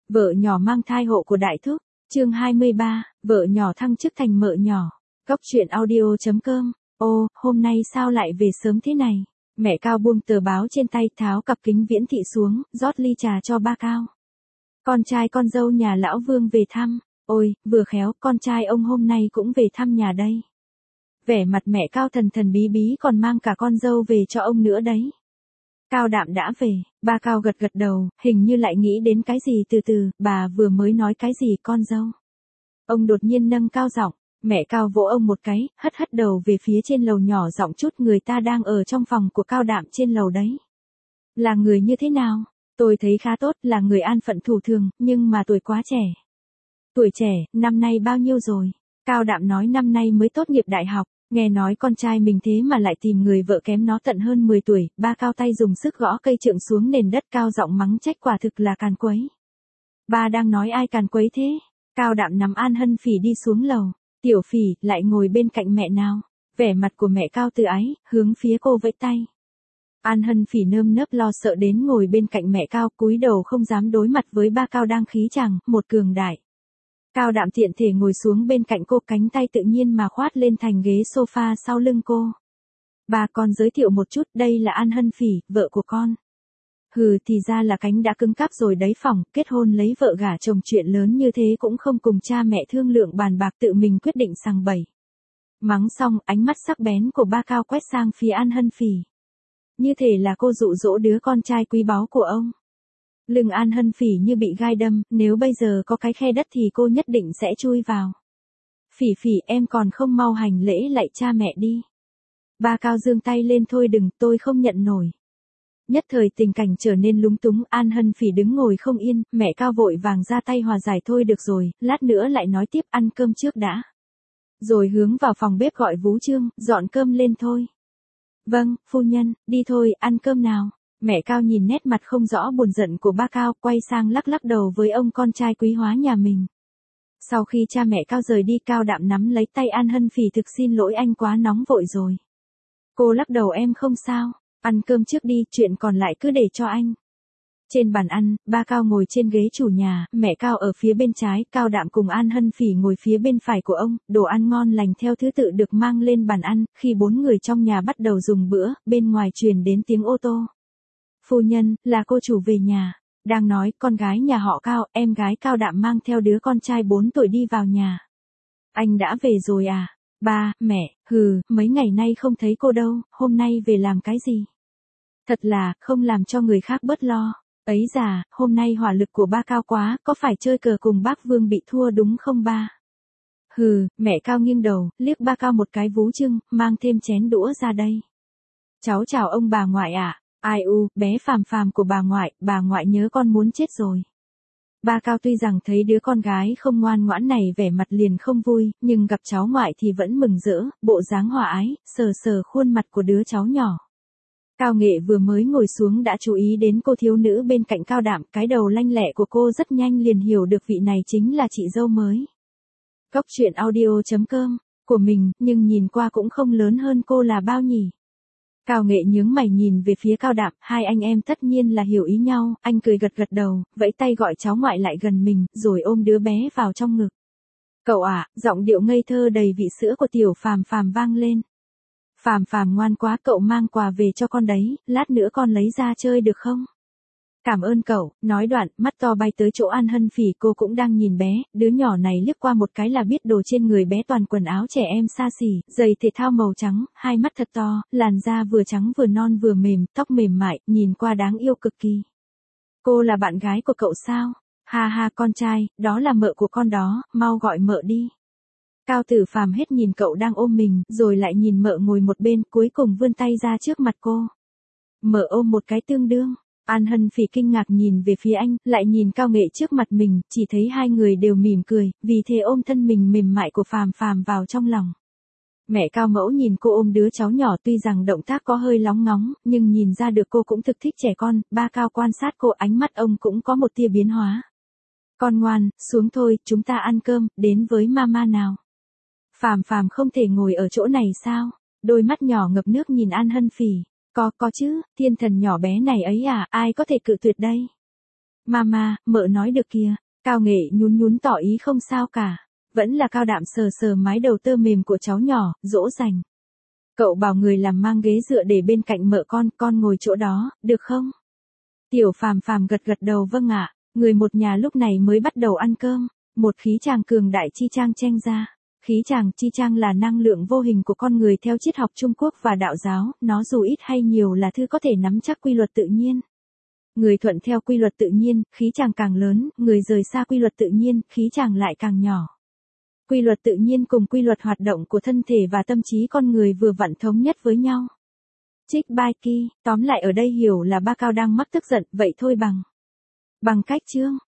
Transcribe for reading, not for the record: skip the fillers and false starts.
Vợ nhỏ mang thai hộ của đại thúc, chương 23, vợ nhỏ thăng chức thành mợ nhỏ. Cóc truyện audio.com. Ô, hôm nay sao lại về sớm thế này? Mẹ Cao buông tờ báo trên tay, tháo cặp kính viễn thị xuống, rót ly trà cho ba Cao. Con trai con dâu nhà lão Vương về thăm. Ôi, vừa khéo, con trai ông hôm nay cũng về thăm nhà đây. Vẻ mặt mẹ Cao thần thần bí bí, còn mang cả con dâu về cho ông nữa đấy. Cao Đạm đã về, ba Cao gật gật đầu, hình như lại nghĩ đến cái gì. Từ từ, bà vừa mới nói cái gì con dâu? Ông đột nhiên nâng cao giọng, mẹ Cao vỗ ông một cái, hất hất đầu về phía trên lầu nhỏ giọng chút, người ta đang ở trong phòng của Cao Đạm trên lầu đấy. Là người như thế nào? Tôi thấy khá tốt, là người an phận thủ thường, nhưng mà tuổi quá trẻ. Tuổi trẻ, năm nay bao nhiêu rồi? Cao Đạm nói năm nay mới tốt nghiệp đại học. Nghe nói con trai mình thế mà lại tìm người vợ kém nó tận hơn 10 tuổi, ba Cao tay dùng sức gõ cây trượng xuống nền đất, cao giọng mắng trách, quả thực là càn quấy. Ba đang nói ai càn quấy thế? Cao Đạm nắm An Hân Phỉ đi xuống lầu. Tiểu Phỉ, lại ngồi bên cạnh mẹ nào. Vẻ mặt của mẹ Cao từ ái, hướng phía cô vẫy tay. An Hân Phỉ nơm nớp lo sợ đến ngồi bên cạnh mẹ Cao, cúi đầu không dám đối mặt với ba Cao đang khí chàng, một cường đại. Cao Đạm tiện thể ngồi xuống bên cạnh cô, cánh tay tự nhiên mà khoát lên thành ghế sofa sau lưng cô. Bà con giới thiệu một chút, đây là An Hân Phỉ, vợ của con. Hừ, thì ra là cánh đã cứng cáp rồi đấy, phỏng, kết hôn lấy vợ gả chồng chuyện lớn như thế cũng không cùng cha mẹ thương lượng bàn bạc, tự mình quyết định sằng bậy. Mắng xong, ánh mắt sắc bén của ba Cao quét sang phía An Hân Phỉ. Như thể là cô dụ dỗ đứa con trai quý báu của ông. Lưng An Hân Phỉ như bị gai đâm, nếu bây giờ có cái khe đất thì cô nhất định sẽ chui vào. Phỉ Phỉ, em còn không mau hành lễ lạy cha mẹ đi. Ba Cao giương tay lên, thôi đừng, tôi không nhận nổi. Nhất thời tình cảnh trở nên lúng túng, An Hân Phỉ đứng ngồi không yên, mẹ Cao vội vàng ra tay hòa giải, thôi được rồi, lát nữa lại nói tiếp, ăn cơm trước đã. Rồi hướng vào phòng bếp gọi Vú Trương, dọn cơm lên thôi. Vâng, phu nhân, đi thôi, ăn cơm nào. Mẹ Cao nhìn nét mặt không rõ buồn giận của ba Cao, quay sang lắc lắc đầu với ông con trai quý hóa nhà mình. Sau khi cha mẹ Cao rời đi, Cao Đạm nắm lấy tay An Hân Phỉ, thực xin lỗi anh quá nóng vội rồi. Cô lắc đầu, em không sao, ăn cơm trước đi, chuyện còn lại cứ để cho anh. Trên bàn ăn, ba Cao ngồi trên ghế chủ nhà, mẹ Cao ở phía bên trái, Cao Đạm cùng An Hân Phỉ ngồi phía bên phải của ông, đồ ăn ngon lành theo thứ tự được mang lên bàn ăn, khi bốn người trong nhà bắt đầu dùng bữa, bên ngoài truyền đến tiếng ô tô. Phu nhân, là cô chủ về nhà. Đang nói, con gái nhà họ Cao, em gái Cao Đạm mang theo đứa con trai 4 tuổi đi vào nhà. Anh đã về rồi à? Ba, mẹ, hừ, mấy ngày nay không thấy cô đâu, hôm nay về làm cái gì? Thật là, không làm cho người khác bớt lo. Ấy già, hôm nay hỏa lực của ba cao quá, có phải chơi cờ cùng bác Vương bị thua đúng không ba? Hừ, mẹ Cao nghiêng đầu, liếc ba Cao một cái, Vú Trương, mang thêm chén đũa ra đây. Cháu chào ông bà ngoại ạ. Ai u, bé Phàm Phàm của bà ngoại nhớ con muốn chết rồi. Ba Cao tuy rằng thấy đứa con gái không ngoan ngoãn này vẻ mặt liền không vui, nhưng gặp cháu ngoại thì vẫn mừng rỡ, bộ dáng hòa ái, sờ sờ khuôn mặt của đứa cháu nhỏ. Cao Nghệ vừa mới ngồi xuống đã chú ý đến cô thiếu nữ bên cạnh Cao Đạm, cái đầu lanh lẹ của cô rất nhanh liền hiểu được vị này chính là chị dâu mới. Cóc truyện audio.com, của mình, nhưng nhìn qua cũng không lớn hơn cô là bao nhỉ. Cao Nghệ nhướng mày nhìn về phía Cao Đạm, hai anh em tất nhiên là hiểu ý nhau, anh cười gật gật đầu, vẫy tay gọi cháu ngoại lại gần mình, rồi ôm đứa bé vào trong ngực. Cậu ạ, giọng điệu ngây thơ đầy vị sữa của tiểu Phàm Phàm vang lên. Phàm Phàm ngoan quá, cậu mang quà về cho con đấy, lát nữa con lấy ra chơi được không? Cảm ơn cậu, nói đoạn, mắt to bay tới chỗ An Hân Phỉ, cô cũng đang nhìn bé, đứa nhỏ này liếc qua một cái là biết đồ trên người bé toàn quần áo trẻ em xa xỉ, giày thể thao màu trắng, hai mắt thật to, làn da vừa trắng vừa non vừa mềm, tóc mềm mại, nhìn qua đáng yêu cực kỳ. Cô là bạn gái của cậu sao? Ha ha, con trai, đó là mợ của con đó, mau gọi mợ đi. Cao Tử Phàm hết nhìn cậu đang ôm mình, rồi lại nhìn mợ ngồi một bên, cuối cùng vươn tay ra trước mặt cô. Mợ ôm một cái tương đương. An Hân Phỉ kinh ngạc nhìn về phía anh, lại nhìn Cao Nghệ trước mặt mình, chỉ thấy hai người đều mỉm cười, vì thế ôm thân mình mềm mại của Phàm Phàm vào trong lòng. Mẹ Cao Mẫu nhìn cô ôm đứa cháu nhỏ, tuy rằng động tác có hơi lóng ngóng, nhưng nhìn ra được cô cũng thực thích trẻ con. Ba Cao quan sát cô, ánh mắt ông cũng có một tia biến hóa. Con ngoan, xuống thôi, chúng ta ăn cơm, đến với mama nào. Phàm Phàm không thể ngồi ở chỗ này sao? Đôi mắt nhỏ ngập nước nhìn An Hân Phỉ. Có chứ, thiên thần nhỏ bé này ấy à, ai có thể cự tuyệt đây? Mama, mợ nói được kìa. Cao Nghệ nhún nhún tỏ ý không sao cả. Vẫn là Cao Đạm sờ sờ mái đầu tơ mềm của cháu nhỏ, dỗ dành. Cậu bảo người làm mang ghế dựa để bên cạnh mợ con ngồi chỗ đó, được không? Tiểu Phàm Phàm gật gật đầu vâng ạ, người một nhà lúc này mới bắt đầu ăn cơm. Một khí tràng cường đại chi chang chen ra. Khí tràng chi chang là năng lượng vô hình của con người theo triết học Trung Quốc và đạo giáo, nó dù ít hay nhiều là thứ có thể nắm chắc quy luật tự nhiên. Người thuận theo quy luật tự nhiên, khí tràng càng lớn, người rời xa quy luật tự nhiên, khí tràng lại càng nhỏ. Quy luật tự nhiên cùng quy luật hoạt động của thân thể và tâm trí con người vừa vặn thống nhất với nhau. Trích Bai Ki, tóm lại ở đây hiểu là ba Cao đang mắc tức giận, vậy thôi bằng cách chương.